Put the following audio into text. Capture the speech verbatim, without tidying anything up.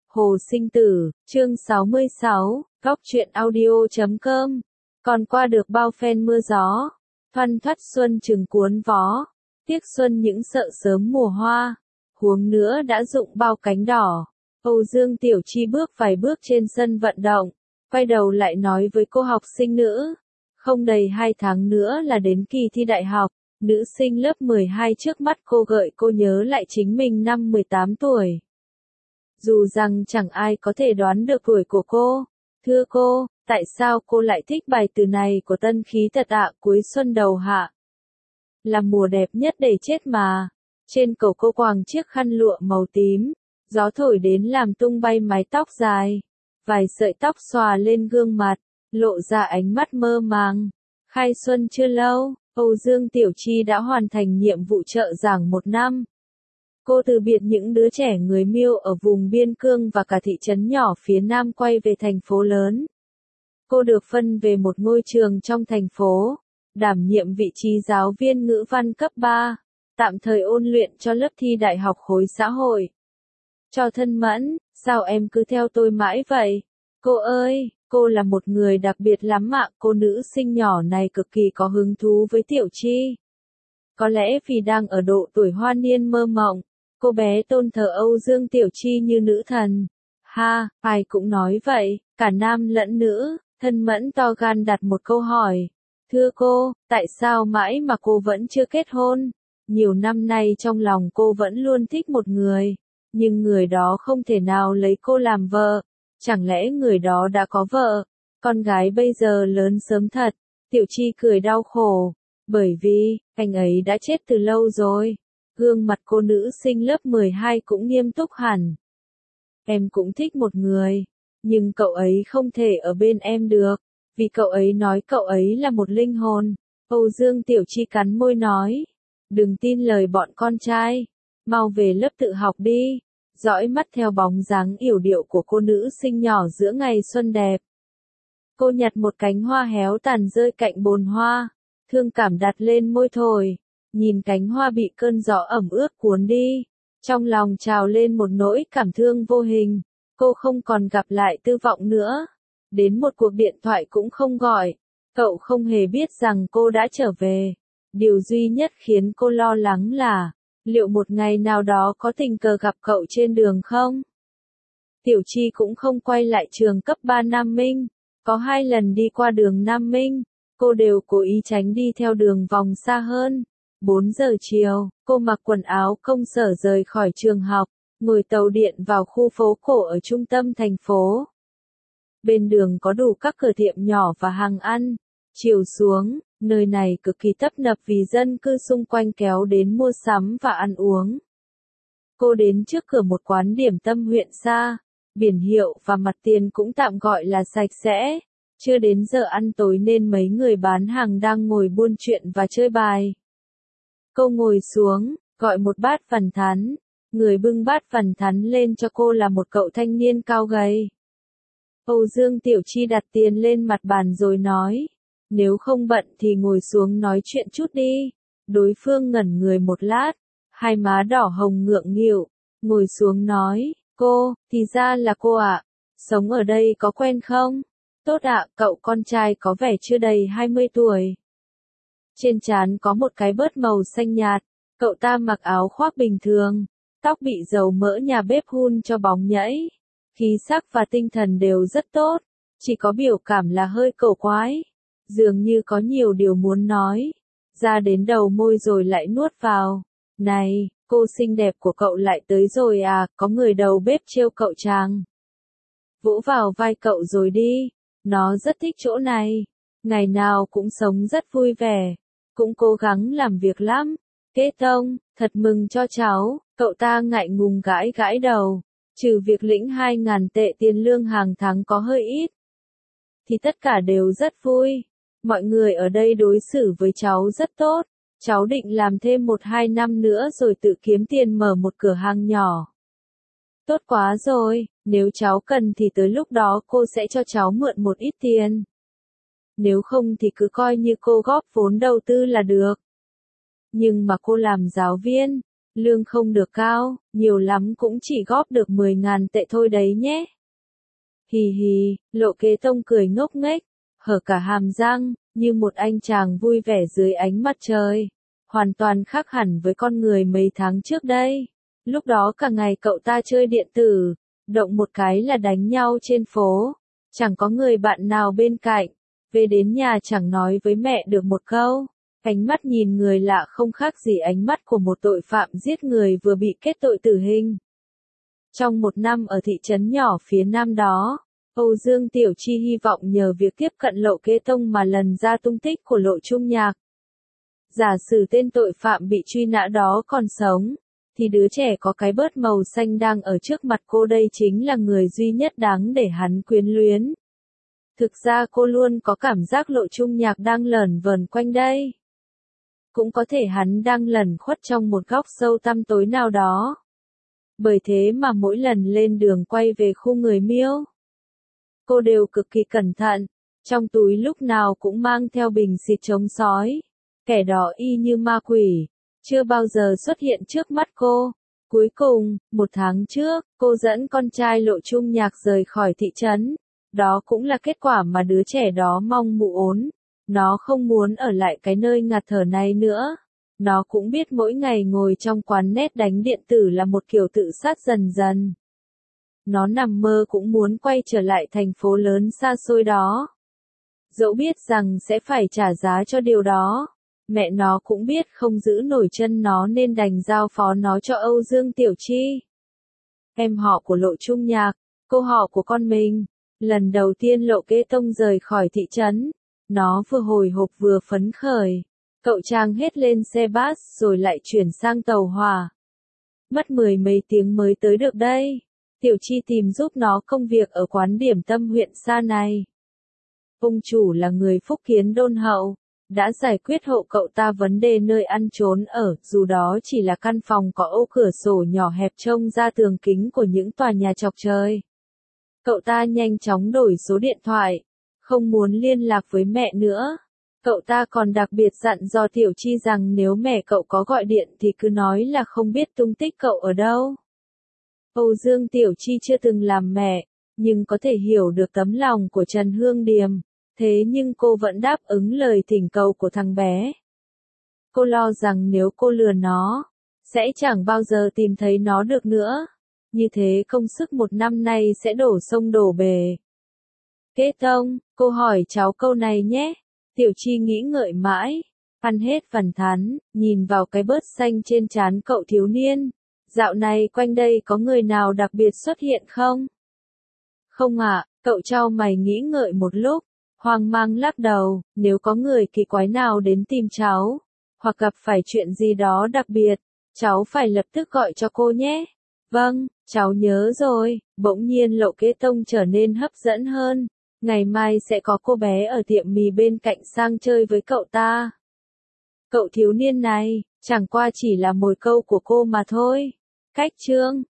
Hồ Sinh Tử, chương sáu mươi sáu, góc truyện audio chấm com. Còn qua được bao phen mưa gió, thoăn thoắt xuân chừng cuốn vó, tiếc xuân những sợ sớm mùa hoa, huống nữa đã rụng bao cánh đỏ. Âu Dương Tiểu Chi bước vài bước trên sân vận động, quay đầu lại nói với cô học sinh nữ, không đầy hai tháng nữa là đến kỳ thi đại học. Nữ sinh lớp mười hai trước mắt cô gợi cô nhớ lại chính mình năm mười tám tuổi. Dù rằng chẳng ai có thể đoán được tuổi của cô. Thưa cô, tại sao cô lại thích bài từ này của Tân Khí Tật ạ? Cuối xuân đầu hạ là mùa đẹp nhất để chết mà. Trên cổ cô quàng chiếc khăn lụa màu tím, gió thổi đến làm tung bay mái tóc dài. Vài sợi tóc xòa lên gương mặt, lộ ra ánh mắt mơ màng. Khai xuân chưa lâu, Âu Dương Tiểu Chi đã hoàn thành nhiệm vụ trợ giảng một năm. Cô từ biệt những đứa trẻ người Miêu ở vùng biên cương và cả thị trấn nhỏ phía Nam quay về thành phố lớn. Cô được phân về một ngôi trường trong thành phố, đảm nhiệm vị trí giáo viên ngữ văn cấp ba, tạm thời ôn luyện cho lớp thi đại học khối xã hội. Cho thân mẫn, sao em cứ theo tôi mãi vậy? Cô ơi, cô là một người đặc biệt lắm ạ. Cô nữ sinh nhỏ này cực kỳ có hứng thú với Tiểu Chi. Có lẽ vì đang ở độ tuổi hoa niên mơ mộng, cô bé tôn thờ Âu Dương Tiểu Chi như nữ thần. Ha, ai cũng nói vậy, cả nam lẫn nữ. Thân mẫn to gan đặt một câu hỏi. Thưa cô, tại sao mãi mà cô vẫn chưa kết hôn? Nhiều năm nay trong lòng cô vẫn luôn thích một người, nhưng người đó không thể nào lấy cô làm vợ. Chẳng lẽ người đó đã có vợ? Con gái bây giờ lớn sớm thật. Tiểu Chi cười đau khổ, bởi vì anh ấy đã chết từ lâu rồi. Gương mặt cô nữ sinh lớp mười hai cũng nghiêm túc hẳn. Em cũng thích một người, nhưng cậu ấy không thể ở bên em được, vì cậu ấy nói cậu ấy là một linh hồn. Âu Dương Tiểu Chi cắn môi nói, đừng tin lời bọn con trai, mau về lớp tự học đi. Dõi mắt theo bóng dáng yểu điệu của cô nữ sinh nhỏ giữa ngày xuân đẹp. Cô nhặt một cánh hoa héo tàn rơi cạnh bồn hoa, thương cảm đặt lên môi thổi, nhìn cánh hoa bị cơn gió ẩm ướt cuốn đi, trong lòng trào lên một nỗi cảm thương vô hình. Cô không còn gặp lại Tư Vọng nữa, đến một cuộc điện thoại cũng không gọi, cậu không hề biết rằng cô đã trở về. Điều duy nhất khiến cô lo lắng là, liệu một ngày nào đó có tình cờ gặp cậu trên đường không? Tiểu Chi cũng không quay lại trường cấp ba Nam Minh, có hai lần đi qua đường Nam Minh, cô đều cố ý tránh đi theo đường vòng xa hơn. bốn giờ chiều, cô mặc quần áo công sở rời khỏi trường học, ngồi tàu điện vào khu phố cổ ở trung tâm thành phố. Bên đường có đủ các cửa tiệm nhỏ và hàng ăn. Chiều xuống, nơi này cực kỳ tấp nập vì dân cư xung quanh kéo đến mua sắm và ăn uống. Cô đến trước cửa một quán điểm tâm huyện xa, biển hiệu và mặt tiền cũng tạm gọi là sạch sẽ. Chưa đến giờ ăn tối nên mấy người bán hàng đang ngồi buôn chuyện và chơi bài. Cô ngồi xuống, gọi một bát phản thắn. Người bưng bát phản thắn lên cho cô là một cậu thanh niên cao gầy. Âu Dương Tiểu Chi đặt tiền lên mặt bàn rồi nói, nếu không bận thì ngồi xuống nói chuyện chút đi. Đối phương ngẩn người một lát, hai má đỏ hồng ngượng nghịu, ngồi xuống nói, cô, thì ra là cô ạ, sống ở đây có quen không? Tốt ạ, cậu con trai có vẻ chưa đầy hai mươi tuổi. Trên trán có một cái bớt màu xanh nhạt, cậu ta mặc áo khoác bình thường, tóc bị dầu mỡ nhà bếp hun cho bóng nhẫy. Khí sắc và tinh thần đều rất tốt, chỉ có biểu cảm là hơi cổ quái. Dường như có nhiều điều muốn nói, ra đến đầu môi rồi lại nuốt vào. Này, cô xinh đẹp của cậu lại tới rồi à, có người đầu bếp trêu cậu chàng. Vỗ vào vai cậu rồi đi, nó rất thích chỗ này, ngày nào cũng sống rất vui vẻ, cũng cố gắng làm việc lắm. Kết tông, thật mừng cho cháu, cậu ta ngại ngùng gãi gãi đầu, trừ việc lĩnh hai ngàn tệ tiền lương hàng tháng có hơi ít, thì tất cả đều rất vui. Mọi người ở đây đối xử với cháu rất tốt, cháu định làm thêm một hai năm nữa rồi tự kiếm tiền mở một cửa hàng nhỏ. Tốt quá rồi, nếu cháu cần thì tới lúc đó cô sẽ cho cháu mượn một ít tiền. Nếu không thì cứ coi như cô góp vốn đầu tư là được. Nhưng mà cô làm giáo viên, Lương không được cao, nhiều lắm cũng chỉ góp được mười ngàn tệ thôi đấy nhé. Hì hì, Lộ Kế Tông cười ngốc nghếch, hở cả hàm răng, như một anh chàng vui vẻ dưới ánh mặt trời. Hoàn toàn khác hẳn với con người mấy tháng trước đây. Lúc đó cả ngày cậu ta chơi điện tử, động một cái là đánh nhau trên phố. Chẳng có người bạn nào bên cạnh. Về đến nhà chẳng nói với mẹ được một câu. Ánh mắt nhìn người lạ không khác gì ánh mắt của một tội phạm giết người vừa bị kết tội tử hình. Trong một năm ở thị trấn nhỏ phía nam đó, Âu Dương Tiểu Chi hy vọng nhờ việc tiếp cận Lộ Kế Tông mà lần ra tung tích của Lộ Trung Nhạc. Giả sử tên tội phạm bị truy nã đó còn sống, thì đứa trẻ có cái bớt màu xanh đang ở trước mặt cô đây chính là người duy nhất đáng để hắn quyến luyến. Thực ra cô luôn có cảm giác Lộ Trung Nhạc đang lởn vởn quanh đây. Cũng có thể hắn đang lẩn khuất trong một góc sâu tăm tối nào đó. Bởi thế mà mỗi lần lên đường quay về khu người Miêu, cô đều cực kỳ cẩn thận, trong túi lúc nào cũng mang theo bình xịt chống sói. Kẻ đó y như ma quỷ, chưa bao giờ xuất hiện trước mắt cô. Cuối cùng, một tháng trước, cô dẫn con trai Lộ Trung Nhạc rời khỏi thị trấn. Đó cũng là kết quả mà đứa trẻ đó mong mụ ốn. Nó không muốn ở lại cái nơi ngạt thở này nữa. Nó cũng biết mỗi ngày ngồi trong quán net đánh điện tử là một kiểu tự sát dần dần. Nó nằm mơ cũng muốn quay trở lại thành phố lớn xa xôi đó. Dẫu biết rằng sẽ phải trả giá cho điều đó. Mẹ nó cũng biết không giữ nổi chân nó nên đành giao phó nó cho Âu Dương Tiểu Chi. Em họ của Lộ Trung Nhạc, cô họ của con mình. Lần đầu tiên Lộ Kế Tông rời khỏi thị trấn, nó vừa hồi hộp vừa phấn khởi. Cậu trang hết lên xe bus rồi lại chuyển sang tàu hỏa. Mất mười mấy tiếng mới tới được đây. Tiểu Chi tìm giúp nó công việc ở quán điểm tâm huyện xa này. Ông chủ là người phúc kiến đôn hậu, đã giải quyết hộ cậu ta vấn đề nơi ăn trốn ở, dù đó chỉ là căn phòng có ô cửa sổ nhỏ hẹp trông ra tường kính của những tòa nhà chọc trời. Cậu ta nhanh chóng đổi số điện thoại, không muốn liên lạc với mẹ nữa. Cậu ta còn đặc biệt dặn dò Tiểu Chi rằng nếu mẹ cậu có gọi điện thì cứ nói là không biết tung tích cậu ở đâu. Âu Dương Tiểu Chi chưa từng làm mẹ, nhưng có thể hiểu được tấm lòng của Trần Hương Điềm. Thế nhưng cô vẫn đáp ứng lời thỉnh cầu của thằng bé. Cô lo rằng nếu cô lừa nó, sẽ chẳng bao giờ tìm thấy nó được nữa. Như thế công sức một năm nay sẽ đổ sông đổ bể. Kế Tông, cô hỏi cháu câu này nhé. Tiểu Chi nghĩ ngợi mãi, ăn hết phần thắn, nhìn vào cái bớt xanh trên trán cậu thiếu niên. Dạo này quanh đây có người nào đặc biệt xuất hiện không? Không ạ, cậu trao mày nghĩ ngợi một lúc, hoang mang lắc đầu, nếu có người kỳ quái nào đến tìm cháu, hoặc gặp phải chuyện gì đó đặc biệt, cháu phải lập tức gọi cho cô nhé. Vâng, cháu nhớ rồi. Bỗng nhiên Lộ Kế Tông trở nên hấp dẫn hơn. Ngày mai sẽ có cô bé ở tiệm mì bên cạnh sang chơi với cậu ta. Cậu thiếu niên này, chẳng qua chỉ là mồi câu của cô mà thôi. Cách chương